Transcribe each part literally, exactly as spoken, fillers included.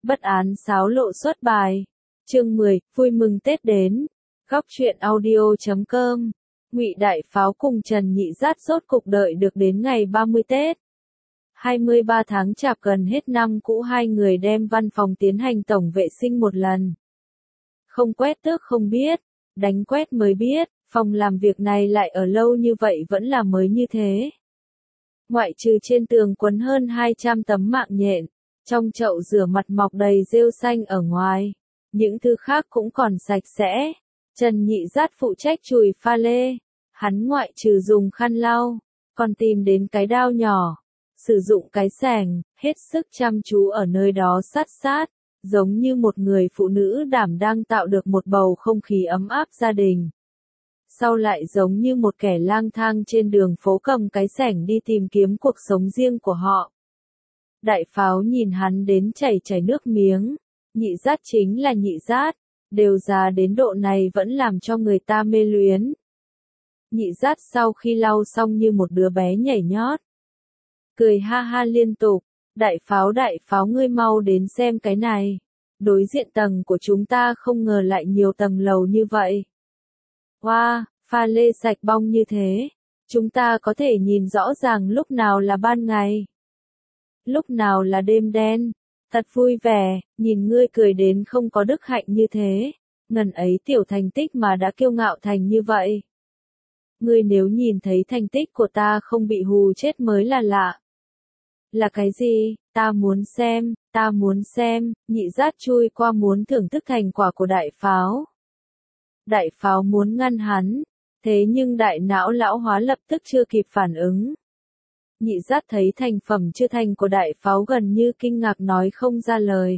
Bất án xáo lộ xuất bài. Chương mười, vui mừng Tết đến. Góc truyện audio chấm com. Ngụy Đại Pháo cùng Trần Nhị Dát rốt cục đợi được đến ngày ba mươi Tết. hai mươi ba tháng Chạp gần hết năm cũ, hai người đem văn phòng tiến hành tổng vệ sinh một lần. Không quét tước không biết, đánh quét mới biết, phòng làm việc này lại ở lâu như vậy vẫn là mới như thế. Ngoại trừ trên tường quấn hơn hai trăm tấm mạng nhện, trong chậu rửa mặt mọc đầy rêu xanh ở ngoài, những thứ khác cũng còn sạch sẽ. Trần Nhị Dát phụ trách chùi pha lê, hắn ngoại trừ dùng khăn lau, còn tìm đến cái dao nhỏ, sử dụng cái xẻng, hết sức chăm chú ở nơi đó sát sát, giống như một người phụ nữ đảm đang tạo được một bầu không khí ấm áp gia đình. Sau lại giống như một kẻ lang thang trên đường phố cầm cái xẻng đi tìm kiếm cuộc sống riêng của họ. Đại Pháo nhìn hắn đến chảy chảy nước miếng, Nhị Dát chính là Nhị Dát, đều già đến độ này vẫn làm cho người ta mê luyến. Nhị Dát sau khi lau xong như một đứa bé nhảy nhót, cười ha ha liên tục. Đại Pháo Đại Pháo ngươi mau đến xem cái này, đối diện tầng của chúng ta không ngờ lại nhiều tầng lầu như vậy. Wow, pha lê sạch bong như thế, chúng ta có thể nhìn rõ ràng lúc nào là ban ngày, lúc nào là đêm đen. Thật vui vẻ, nhìn ngươi cười đến không có đức hạnh như thế, ngần ấy tiểu thành tích mà đã kiêu ngạo thành như vậy. Ngươi nếu nhìn thấy thành tích của ta không bị hù chết mới là lạ. Là cái gì? Ta muốn xem, ta muốn xem. Nhị Dát chui qua muốn thưởng thức thành quả của Đại Pháo. Đại Pháo muốn ngăn hắn, thế nhưng đại não lão hóa lập tức chưa kịp phản ứng. Nhị Dát thấy thành phẩm chưa thành của Đại Pháo gần như kinh ngạc nói không ra lời.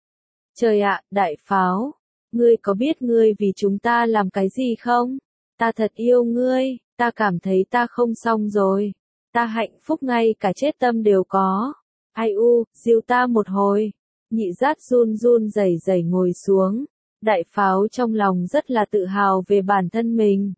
Trời ạ, Đại Pháo, ngươi có biết ngươi vì chúng ta làm cái gì không? Ta thật yêu ngươi, ta cảm thấy ta không xong rồi. Ta hạnh phúc ngay cả chết tâm đều có. Ai u, dìu ta một hồi. Nhị Dát run run rẩy rẩy ngồi xuống. Đại Pháo trong lòng rất là tự hào về bản thân mình.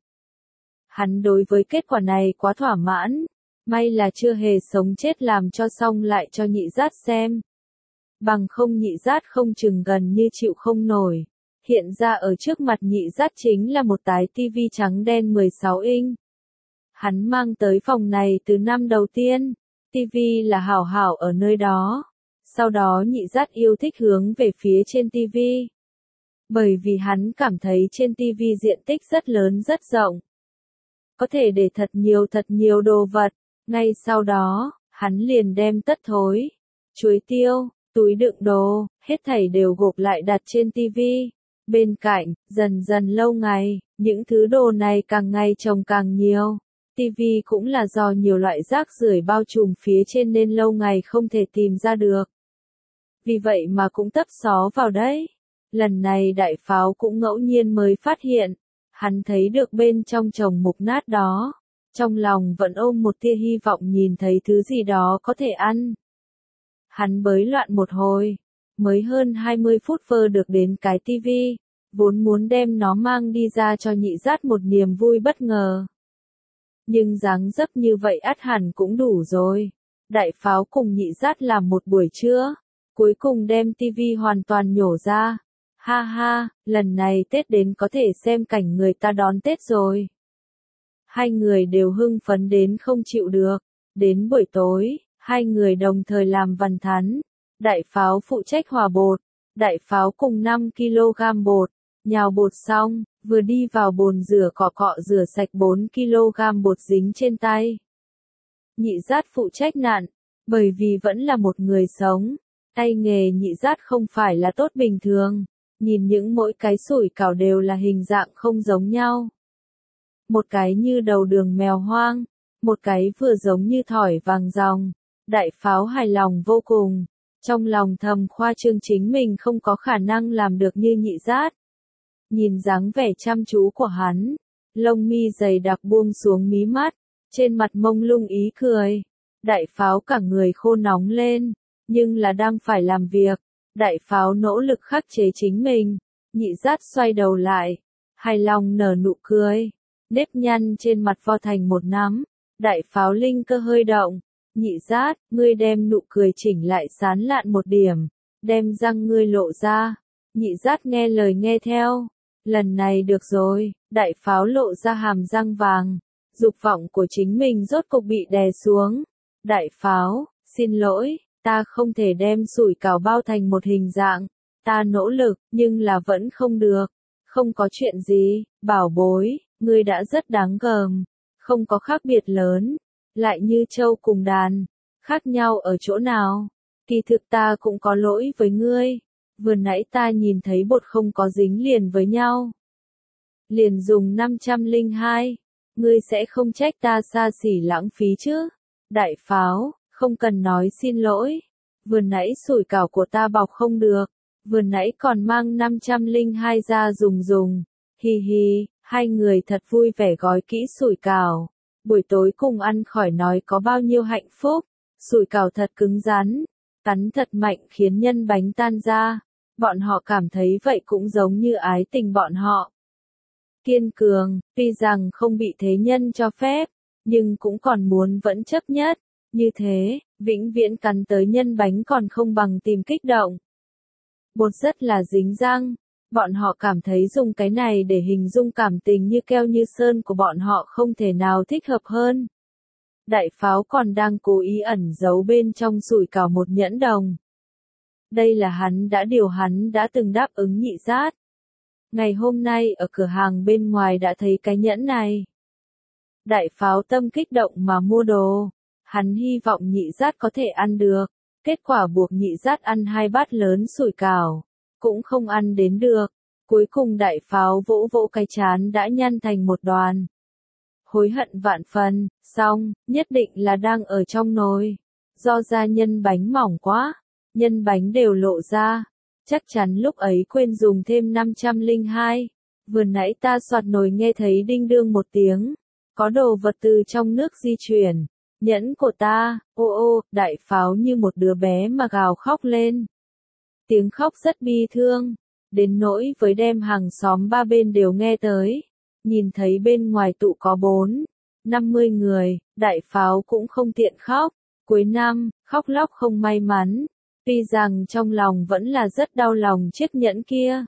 Hắn đối với kết quả này quá thỏa mãn. May là chưa hề sống chết làm cho xong lại cho Nhị Dát xem. Bằng không Nhị Dát không chừng gần như chịu không nổi. Hiện ra ở trước mặt Nhị Dát chính là một tái tivi trắng đen mười sáu inch. Hắn mang tới phòng này từ năm đầu tiên, tivi là hảo hảo ở nơi đó. Sau đó Nhị Dát yêu thích hướng về phía trên tivi. Bởi vì hắn cảm thấy trên tivi diện tích rất lớn rất rộng. Có thể để thật nhiều thật nhiều đồ vật. Ngay sau đó, hắn liền đem tất thối, chuối tiêu, túi đựng đồ, hết thảy đều gộp lại đặt trên tivi. Bên cạnh, dần dần lâu ngày, những thứ đồ này càng ngày trồng càng nhiều. Tivi cũng là do nhiều loại rác rưởi bao trùm phía trên nên lâu ngày không thể tìm ra được. Vì vậy mà cũng tấp xó vào đấy. Lần này Đại Pháo cũng ngẫu nhiên mới phát hiện, hắn thấy được bên trong chồng mục nát đó. Trong lòng vẫn ôm một tia hy vọng nhìn thấy thứ gì đó có thể ăn. Hắn bới loạn một hồi, mới hơn hai mươi phút vơ được đến cái tivi, vốn muốn đem nó mang đi ra cho Nhị Dát một niềm vui bất ngờ. Nhưng dáng dấp như vậy ắt hẳn cũng đủ rồi. Đại Pháo cùng Nhị Dát làm một buổi trưa, cuối cùng đem tivi hoàn toàn nhổ ra. Ha ha, lần này Tết đến có thể xem cảnh người ta đón Tết rồi. Hai người đều hưng phấn đến không chịu được. Đến buổi tối, hai người đồng thời làm vằn thắn. Đại Pháo phụ trách hòa bột. Đại Pháo cùng năm ki lô gam bột. Nhào bột xong, vừa đi vào bồn rửa cọ cọ rửa sạch bốn ki lô gam bột dính trên tay. Nhị Dát phụ trách nặn. Bởi vì vẫn là một người sống, tay nghề Nhị Dát không phải là tốt bình thường. Nhìn những mỗi cái sủi cảo đều là hình dạng không giống nhau. Một cái như đầu đường mèo hoang, một cái vừa giống như thỏi vàng ròng. Đại Pháo hài lòng vô cùng, trong lòng thầm khoa trương chính mình không có khả năng làm được như Nhị Dát. Nhìn dáng vẻ chăm chú của hắn, lông mi dày đặc buông xuống mí mắt, trên mặt mông lung ý cười. Đại Pháo cả người khô nóng lên, nhưng là đang phải làm việc. Đại Pháo nỗ lực khắc chế chính mình. Nhị Dát xoay đầu lại, hài lòng nở nụ cười. Nếp nhăn trên mặt vo thành một nắm. Đại Pháo linh cơ hơi động. Nhị Dát, ngươi đem nụ cười chỉnh lại sán lạn một điểm. đem răng ngươi lộ ra. Nhị Dát nghe lời nghe theo. Lần này được rồi, đại pháo lộ ra hàm răng vàng. Dục vọng của chính mình rốt cục bị đè xuống. Đại pháo, xin lỗi, ta không thể đem sủi cảo bao thành một hình dạng. Ta nỗ lực, nhưng là vẫn không được. Không có chuyện gì, bảo bối, ngươi đã rất đáng gờm. Không có khác biệt lớn. Lại như trâu cùng đàn. Khác nhau ở chỗ nào? Kỳ thực ta cũng có lỗi với ngươi. Vừa nãy ta nhìn thấy bột không có dính liền với nhau. Liền dùng năm trăm lẻ hai. Ngươi sẽ không trách ta xa xỉ lãng phí chứ? Đại pháo, không cần nói xin lỗi. Vừa nãy sủi cảo của ta bọc không được. Vừa nãy còn mang năm trăm lẻ hai ra dùng dùng. Hi hi, hai người thật vui vẻ gói kỹ sủi cảo. Buổi tối cùng ăn khỏi nói có bao nhiêu hạnh phúc. Sủi cảo thật cứng rắn. Cắn thật mạnh khiến nhân bánh tan ra. Bọn họ cảm thấy vậy cũng giống như ái tình bọn họ. Kiên cường, tuy rằng không bị thế nhân cho phép, nhưng cũng còn muốn vẫn chấp nhất. Như thế, vĩnh viễn cắn tới nhân bánh còn không bằng tìm kích động. Bột rất là dính răng. Bọn họ cảm thấy dùng cái này để hình dung cảm tình như keo như sơn của bọn họ không thể nào thích hợp hơn. Đại pháo còn đang cố ý ẩn giấu bên trong sủi cảo một nhẫn đồng. Đây là hắn đã điều hắn đã từng đáp ứng Nhị Dát. Ngày hôm nay ở cửa hàng bên ngoài đã thấy cái nhẫn này. Đại pháo tâm kích động mà mua đồ. Hắn hy vọng Nhị Dát có thể ăn được. Kết quả buộc Nhị Dát ăn hai bát lớn sủi cảo. Cũng không ăn đến được. Cuối cùng đại pháo vỗ vỗ cái trán đã nhăn thành một đoàn. Hối hận vạn phần, xong, nhất định là đang ở trong nồi. Do ra nhân bánh mỏng quá, nhân bánh đều lộ ra. Chắc chắn lúc ấy quên dùng thêm năm trăm lẻ hai. Vừa nãy ta soạt nồi nghe thấy đinh đương một tiếng. Có đồ vật từ trong nước di chuyển. Nhẫn của ta, ô ô, đại pháo như một đứa bé mà gào khóc lên. Tiếng khóc rất bi thương. Đến nỗi với đem hàng xóm ba bên đều nghe tới. Nhìn thấy bên ngoài tụ có bốn, năm mươi người, đại pháo cũng không tiện khóc. Cuối năm, khóc lóc không may mắn. Tuy rằng trong lòng vẫn là rất đau lòng chiếc nhẫn kia.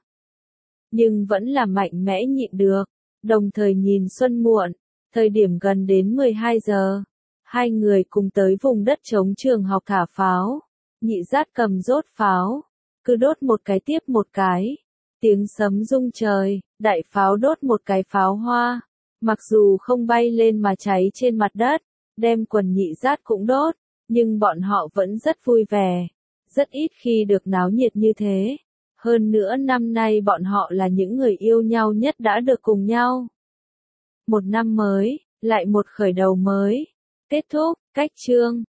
Nhưng vẫn là mạnh mẽ nhịn được. Đồng thời nhìn xuân muộn, thời điểm gần đến mười hai giờ. Hai người cùng tới vùng đất trống trường học thả pháo. Nhị Dát cầm rốt pháo. Cứ đốt một cái tiếp một cái. Tiếng sấm rung trời, đại pháo đốt một cái pháo hoa. Mặc dù không bay lên mà cháy trên mặt đất, đem quần Nhị Dát cũng đốt, nhưng bọn họ vẫn rất vui vẻ. Rất ít khi được náo nhiệt như thế. Hơn nữa năm nay bọn họ là những người yêu nhau nhất đã được cùng nhau. Một năm mới, lại một khởi đầu mới. Kết thúc, cách chương.